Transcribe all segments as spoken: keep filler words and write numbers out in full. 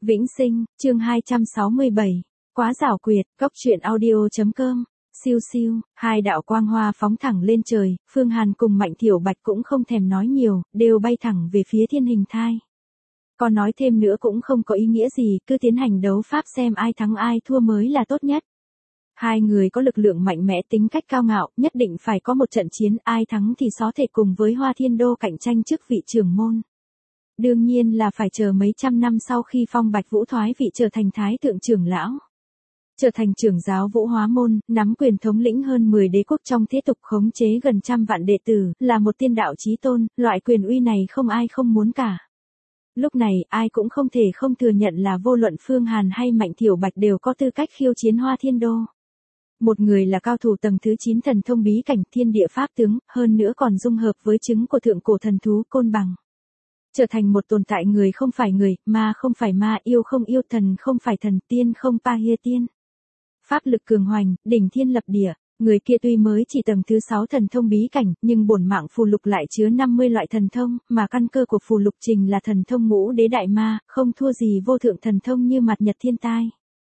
Vĩnh Sinh, chương hai trăm sáu mươi bảy. Quá giảo quyệt, cốc truyện audio.com. Siêu siêu, hai đạo quang hoa phóng thẳng lên trời, Phương Hàn cùng Mạnh Thiểu Bạch cũng không thèm nói nhiều, đều bay thẳng về phía thiên hình thai. Còn nói thêm nữa cũng không có ý nghĩa gì, cứ tiến hành đấu pháp xem ai thắng ai thua mới là tốt nhất. Hai người có lực lượng mạnh mẽ, tính cách cao ngạo, nhất định phải có một trận chiến, ai thắng thì có thể cùng với Hoa Thiên Đô cạnh tranh chức vị trưởng môn. Đương nhiên là phải chờ mấy trăm năm sau khi Phong Bạch Vũ thoái vị trở thành thái thượng trưởng lão. Trở thành trưởng giáo Vũ Hóa Môn, nắm quyền thống lĩnh hơn mười đế quốc trong thế tục, khống chế gần trăm vạn đệ tử, là một tiên đạo chí tôn, loại quyền uy này không ai không muốn cả. Lúc này, ai cũng không thể không thừa nhận là vô luận Phương Hàn hay Mạnh Thiểu Bạch đều có tư cách khiêu chiến Hoa Thiên Đô. Một người là cao thủ tầng thứ chín thần thông bí cảnh thiên địa pháp tướng, hơn nữa còn dung hợp với trứng của thượng cổ thần thú Côn Bằng. Trở thành một tồn tại người không phải người, ma không phải ma, yêu không yêu, thần không phải thần, tiên không pa hia tiên. Pháp lực cường hoành, đỉnh thiên lập địa, người kia tuy mới chỉ tầng thứ sáu thần thông bí cảnh, nhưng bổn mạng phù lục lại chứa năm mươi loại thần thông, mà căn cơ của phù lục trình là thần thông ngũ đế đại ma, không thua gì vô thượng thần thông như mặt nhật thiên tai.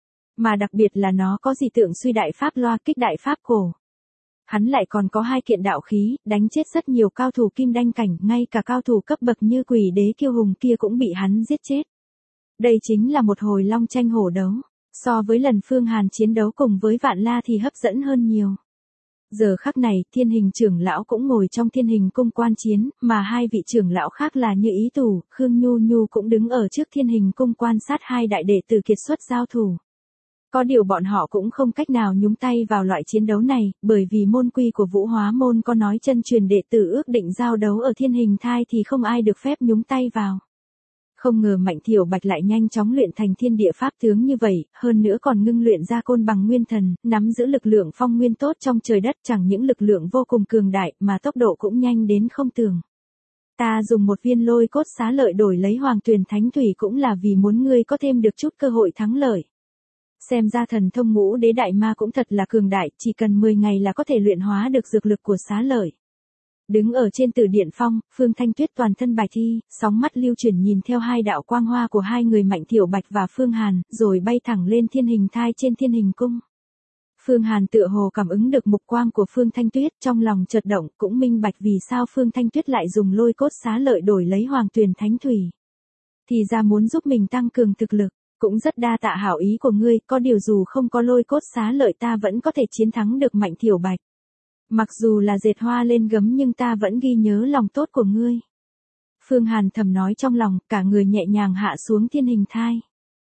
Mà đặc biệt là nó có dị tượng suy đại pháp loa kích đại pháp cổ. Hắn lại còn có hai kiện đạo khí, đánh chết rất nhiều cao thủ kim đanh cảnh, ngay cả cao thủ cấp bậc như quỷ đế kiêu hùng kia cũng bị hắn giết chết. Đây chính là một hồi long tranh hổ đấu, so với lần Phương Hàn chiến đấu cùng với Vạn La thì hấp dẫn hơn nhiều. Giờ khắc này, thiên hình trưởng lão cũng ngồi trong thiên hình cung quan chiến, mà hai vị trưởng lão khác là Như Ý Tù, Khương Nhu Nhu cũng đứng ở trước thiên hình cung quan sát hai đại đệ tử kiệt xuất giao thủ. Có điều bọn họ cũng không cách nào nhúng tay vào loại chiến đấu này, bởi vì môn quy của Vũ Hóa Môn có nói chân truyền đệ tử ước định giao đấu ở thiên hình thai thì không ai được phép nhúng tay vào. Không ngờ Mạnh Thiểu Bạch lại nhanh chóng luyện thành thiên địa pháp tướng như vậy, hơn nữa còn ngưng luyện ra Côn Bằng nguyên thần, nắm giữ lực lượng phong nguyên tốt trong trời đất, chẳng những lực lượng vô cùng cường đại mà tốc độ cũng nhanh đến không tưởng. Ta dùng một viên lôi cốt xá lợi đổi lấy Hoàng Tuyền Thánh Thủy cũng là vì muốn ngươi có thêm được chút cơ hội thắng lợi. Xem ra thần thông ngũ đế đại ma cũng thật là cường đại, chỉ cần mười ngày là có thể luyện hóa được dược lực của xá lợi. Đứng ở trên Tử Điện Phong, Phương Thanh Tuyết toàn thân bạch thi, sóng mắt lưu chuyển nhìn theo hai đạo quang hoa của hai người Mạnh Thiểu Bạch và Phương Hàn, rồi bay thẳng lên thiên hình thai trên thiên hình cung. Phương Hàn tựa hồ cảm ứng được mục quang của Phương Thanh Tuyết, trong lòng chợt động, cũng minh bạch vì sao Phương Thanh Tuyết lại dùng lôi cốt xá lợi đổi lấy Hoàng Tuyền Thánh Thủy. Thì ra muốn giúp mình tăng cường thực lực. Cũng rất đa tạ hảo ý của ngươi, có điều dù không có lôi cốt xá lợi ta vẫn có thể chiến thắng được Mạnh Thiểu Bạch. Mặc dù là dệt hoa lên gấm nhưng ta vẫn ghi nhớ lòng tốt của ngươi. Phương Hàn thầm nói trong lòng, cả người nhẹ nhàng hạ xuống thiên hình thai.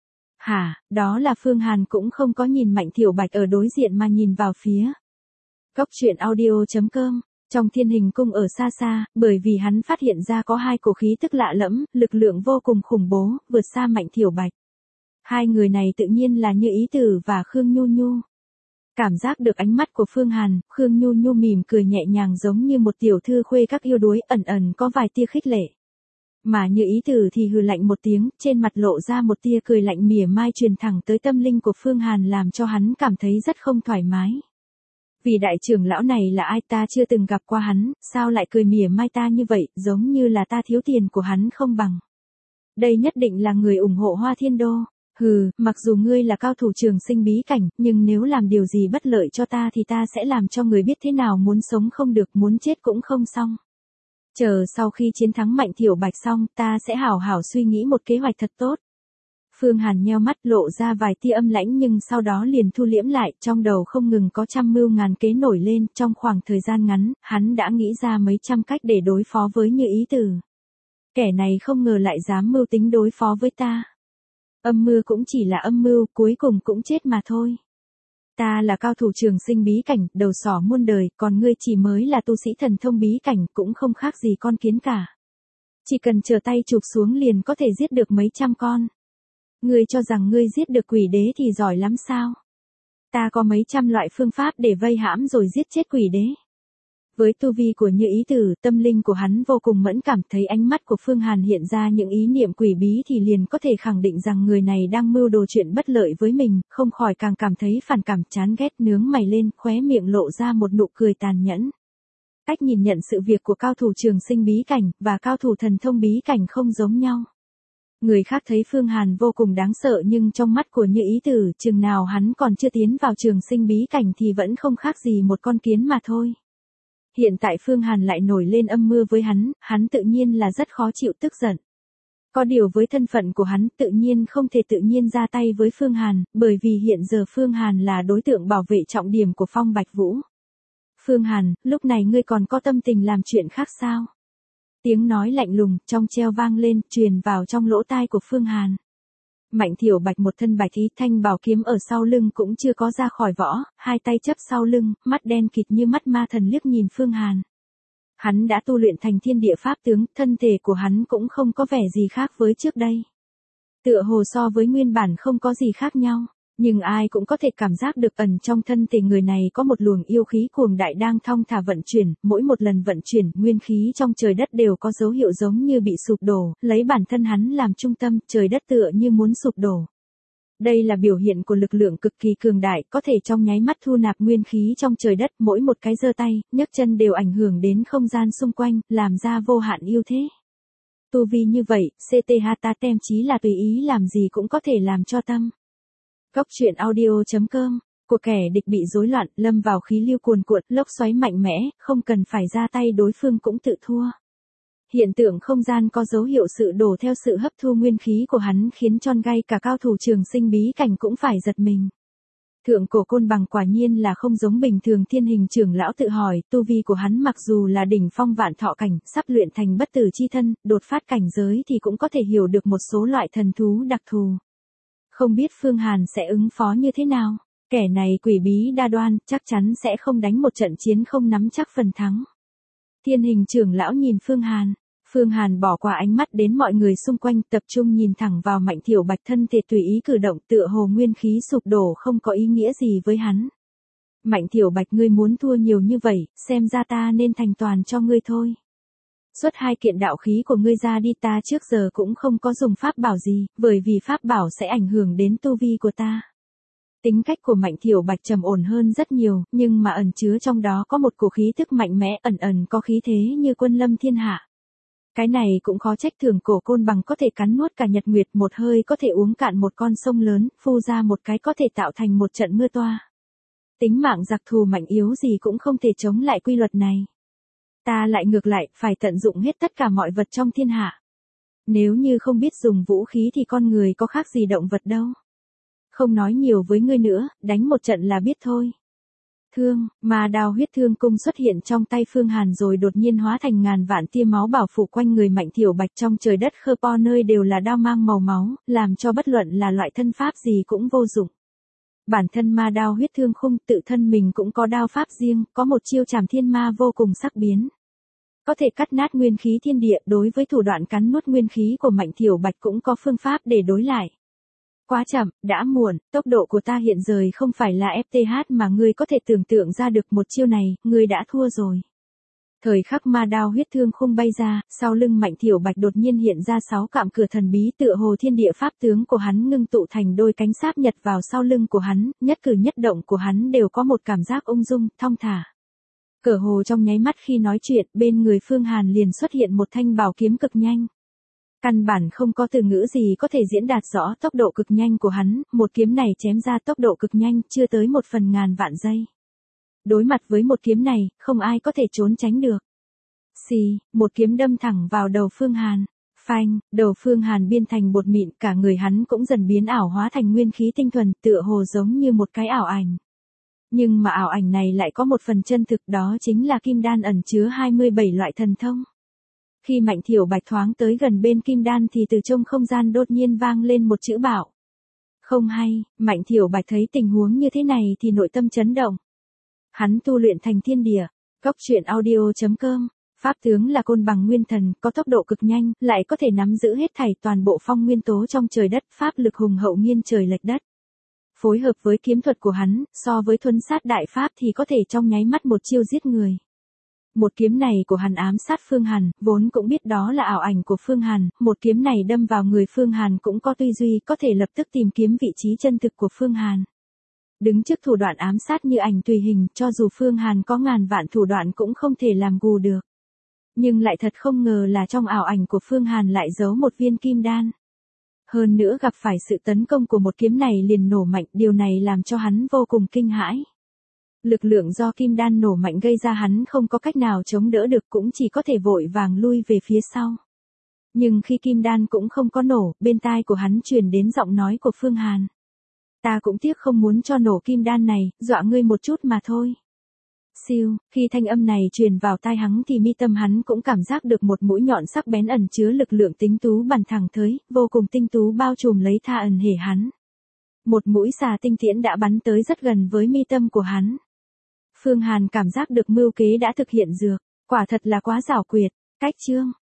Hả, đó là Phương Hàn cũng không có nhìn Mạnh Thiểu Bạch ở đối diện mà nhìn vào phía. Cốc truyện audio.com. Trong thiên hình cung ở xa xa, bởi vì hắn phát hiện ra có hai cổ khí tức lạ lẫm, lực lượng vô cùng khủng bố, vượt xa Mạnh Thiểu Bạch. Hai người này tự nhiên là Như Ý Tử và Khương Nhu Nhu. Cảm giác được ánh mắt của Phương Hàn, Khương Nhu Nhu mỉm cười nhẹ nhàng giống như một tiểu thư khuê các yêu đuối, ẩn ẩn có vài tia khích lệ. Mà Như Ý Tử thì hừ lạnh một tiếng, trên mặt lộ ra một tia cười lạnh mỉa mai truyền thẳng tới tâm linh của Phương Hàn làm cho hắn cảm thấy rất không thoải mái. Vì đại trưởng lão này là ai, ta chưa từng gặp qua hắn, sao lại cười mỉa mai ta như vậy, giống như là ta thiếu tiền của hắn không bằng. Đây nhất định là người ủng hộ Hoa Thiên Đô. Hừ, mặc dù ngươi là cao thủ trường sinh bí cảnh, nhưng nếu làm điều gì bất lợi cho ta thì ta sẽ làm cho người biết thế nào muốn sống không được, muốn chết cũng không xong. Chờ sau khi chiến thắng Mạnh Thiểu Bạch xong, ta sẽ hảo hảo suy nghĩ một kế hoạch thật tốt. Phương Hàn nheo mắt lộ ra vài tia âm lãnh nhưng sau đó liền thu liễm lại, trong đầu không ngừng có trăm mưu ngàn kế nổi lên, trong khoảng thời gian ngắn, hắn đã nghĩ ra mấy trăm cách để đối phó với Như Ý Tử. Kẻ này không ngờ lại dám mưu tính đối phó với ta. Âm mưu cũng chỉ là âm mưu, cuối cùng cũng chết mà thôi. Ta là cao thủ trường sinh bí cảnh, đầu sỏ muôn đời, còn ngươi chỉ mới là tu sĩ thần thông bí cảnh, cũng không khác gì con kiến cả. Chỉ cần chờ tay chụp xuống liền có thể giết được mấy trăm con. Ngươi cho rằng ngươi giết được quỷ đế thì giỏi lắm sao? Ta có mấy trăm loại phương pháp để vây hãm rồi giết chết quỷ đế. Với tu vi của Như Ý Tử, tâm linh của hắn vô cùng mẫn cảm, thấy ánh mắt của Phương Hàn hiện ra những ý niệm quỷ bí thì liền có thể khẳng định rằng người này đang mưu đồ chuyện bất lợi với mình, không khỏi càng cảm thấy phản cảm chán ghét, nướng mày lên, khóe miệng lộ ra một nụ cười tàn nhẫn. Cách nhìn nhận sự việc của cao thủ trường sinh bí cảnh và cao thủ thần thông bí cảnh không giống nhau. Người khác thấy Phương Hàn vô cùng đáng sợ nhưng trong mắt của Như Ý Tử, chừng nào hắn còn chưa tiến vào trường sinh bí cảnh thì vẫn không khác gì một con kiến mà thôi. Hiện tại Phương Hàn lại nổi lên âm mưu với hắn, hắn tự nhiên là rất khó chịu tức giận. Có điều với thân phận của hắn tự nhiên không thể tự nhiên ra tay với Phương Hàn, bởi vì hiện giờ Phương Hàn là đối tượng bảo vệ trọng điểm của Phong Bạch Vũ. Phương Hàn, lúc này ngươi còn có tâm tình làm chuyện khác sao? Tiếng nói lạnh lùng, trong treo vang lên, truyền vào trong lỗ tai của Phương Hàn. Mạnh Thiểu Bạch một thân bạch y, thanh bảo kiếm ở sau lưng cũng chưa có ra khỏi vỏ, hai tay chấp sau lưng, mắt đen kịt như mắt ma thần liếc nhìn Phương Hàn. Hắn đã tu luyện thành thiên địa pháp tướng, thân thể của hắn cũng không có vẻ gì khác với trước đây. Tựa hồ so với nguyên bản không có gì khác nhau, nhưng ai cũng có thể cảm giác được ẩn trong thân thể người này có một luồng yêu khí cuồng đại đang thong thả vận chuyển, mỗi một lần vận chuyển, nguyên khí trong trời đất đều có dấu hiệu giống như bị sụp đổ, lấy bản thân hắn làm trung tâm, trời đất tựa như muốn sụp đổ. Đây là biểu hiện của lực lượng cực kỳ cường đại, có thể trong nháy mắt thu nạp nguyên khí trong trời đất, mỗi một cái giơ tay, nhấc chân đều ảnh hưởng đến không gian xung quanh, làm ra vô hạn yêu thế. Tu vi như vậy, xê tê hát ta tem chí là tùy ý làm gì cũng có thể làm cho tâm. Góc truyện audio chấm com, của kẻ địch bị rối loạn, lâm vào khí lưu cuồn cuộn, lốc xoáy mạnh mẽ, không cần phải ra tay đối phương cũng tự thua. Hiện tượng không gian có dấu hiệu sự đổ theo sự hấp thu nguyên khí của hắn khiến cho ngay cả cao thủ trường sinh bí cảnh cũng phải giật mình. Thượng cổ côn bằng quả nhiên là không giống bình thường. Thiên Hình trưởng lão tự hỏi, tu vi của hắn mặc dù là đỉnh phong vạn thọ cảnh, sắp luyện thành bất tử chi thân, đột phát cảnh giới thì cũng có thể hiểu được một số loại thần thú đặc thù. Không biết Phương Hàn sẽ ứng phó như thế nào? Kẻ này quỷ bí đa đoan, chắc chắn sẽ không đánh một trận chiến không nắm chắc phần thắng. Thiên Hình trưởng lão nhìn Phương Hàn. Phương Hàn bỏ qua ánh mắt đến mọi người xung quanh, tập trung nhìn thẳng vào Mạnh Thiểu Bạch, thân thể tùy ý cử động, tựa hồ nguyên khí sụp đổ không có ý nghĩa gì với hắn. Mạnh Thiểu Bạch, ngươi muốn thua nhiều như vậy, xem ra ta nên thành toàn cho ngươi thôi. Xuất hai kiện đạo khí của ngươi ra đi, ta trước giờ cũng không có dùng pháp bảo gì, bởi vì pháp bảo sẽ ảnh hưởng đến tu vi của ta. Tính cách của Mạnh Thiểu Bạch trầm ổn hơn rất nhiều, nhưng mà ẩn chứa trong đó có một cổ khí tức mạnh mẽ, ẩn ẩn có khí thế như quân lâm thiên hạ. Cái này cũng khó trách thường cổ côn bằng có thể cắn nuốt cả nhật nguyệt, một hơi có thể uống cạn một con sông lớn, phu ra một cái có thể tạo thành một trận mưa toa. Tính mạng giặc thù mạnh yếu gì cũng không thể chống lại quy luật này. Ta lại ngược lại, phải tận dụng hết tất cả mọi vật trong thiên hạ. Nếu như không biết dùng vũ khí thì con người có khác gì động vật đâu. Không nói nhiều với ngươi nữa, đánh một trận là biết thôi. Thương, mà đao huyết thương cung xuất hiện trong tay Phương Hàn rồi đột nhiên hóa thành ngàn vạn tia máu bảo phủ quanh người Mạnh Thiểu Bạch, trong trời đất khơ po nơi đều là đao mang màu máu, làm cho bất luận là loại thân pháp gì cũng vô dụng. Bản thân ma đao huyết thương khung tự thân mình cũng có đao pháp riêng, có một chiêu trảm thiên ma vô cùng sắc biến. Có thể cắt nát nguyên khí thiên địa, đối với thủ đoạn cắn nuốt nguyên khí của Mạnh Thiểu Bạch cũng có phương pháp để đối lại. Quá chậm, đã muộn, tốc độ của ta hiện giờ không phải là ép tê hát mà ngươi có thể tưởng tượng ra được, một chiêu này, ngươi đã thua rồi. Thời khắc ma đao huyết thương khung bay ra, sau lưng Mạnh Thiểu Bạch đột nhiên hiện ra sáu cạm cửa thần bí, tựa hồ thiên địa pháp tướng của hắn ngưng tụ thành đôi cánh sáp nhật vào sau lưng của hắn, nhất cử nhất động của hắn đều có một cảm giác ung dung, thong thả. Cờ hồ trong nháy mắt khi nói chuyện, bên người Phương Hàn liền xuất hiện một thanh bảo kiếm cực nhanh. Căn bản không có từ ngữ gì có thể diễn đạt rõ tốc độ cực nhanh của hắn, một kiếm này chém ra tốc độ cực nhanh, chưa tới một phần ngàn vạn giây. Đối mặt với một kiếm này, không ai có thể trốn tránh được. Xì, một kiếm đâm thẳng vào đầu Phương Hàn. Phanh, đầu Phương Hàn biên thành bột mịn, cả người hắn cũng dần biến ảo hóa thành nguyên khí tinh thuần, tựa hồ giống như một cái ảo ảnh. Nhưng mà ảo ảnh này lại có một phần chân thực, đó chính là kim đan ẩn chứa hai mươi bảy loại thần thông. Khi Mạnh Thiểu Bạch thoáng tới gần bên kim đan thì từ trong không gian đột nhiên vang lên một chữ bảo. Không hay, Mạnh Thiểu Bạch thấy tình huống như thế này thì nội tâm chấn động. Hắn tu luyện thành thiên địa. Góc truyện audio chấm com, pháp tướng là côn bằng nguyên thần, có tốc độ cực nhanh, lại có thể nắm giữ hết thảy toàn bộ phong nguyên tố trong trời đất, pháp lực hùng hậu nghiêng trời lệch đất. Phối hợp với kiếm thuật của hắn, so với thuấn sát đại pháp thì có thể trong nháy mắt một chiêu giết người. Một kiếm này của hắn ám sát Phương Hàn, vốn cũng biết đó là ảo ảnh của Phương Hàn, một kiếm này đâm vào người Phương Hàn cũng có tư duy, có thể lập tức tìm kiếm vị trí chân thực của Phương Hàn. Đứng trước thủ đoạn ám sát như ảnh tùy hình, cho dù Phương Hàn có ngàn vạn thủ đoạn cũng không thể làm gù được. Nhưng lại thật không ngờ là trong ảo ảnh của Phương Hàn lại giấu một viên kim đan. Hơn nữa gặp phải sự tấn công của một kiếm này liền nổ mạnh, điều này làm cho hắn vô cùng kinh hãi. Lực lượng do kim đan nổ mạnh gây ra hắn không có cách nào chống đỡ được, cũng chỉ có thể vội vàng lui về phía sau. Nhưng khi kim đan cũng không có nổ, bên tai của hắn truyền đến giọng nói của Phương Hàn. Ta cũng tiếc không muốn cho nổ kim đan này, dọa ngươi một chút mà thôi. Siêu, khi thanh âm này truyền vào tai hắn thì mi tâm hắn cũng cảm giác được một mũi nhọn sắc bén ẩn chứa lực lượng tính tú bắn thẳng tới, vô cùng tinh tú bao trùm lấy tha ẩn hề hắn. Một mũi xà tinh tiễn đã bắn tới rất gần với mi tâm của hắn. Phương Hàn cảm giác được mưu kế đã thực hiện dược, quả thật là quá giảo quyệt. Cách chương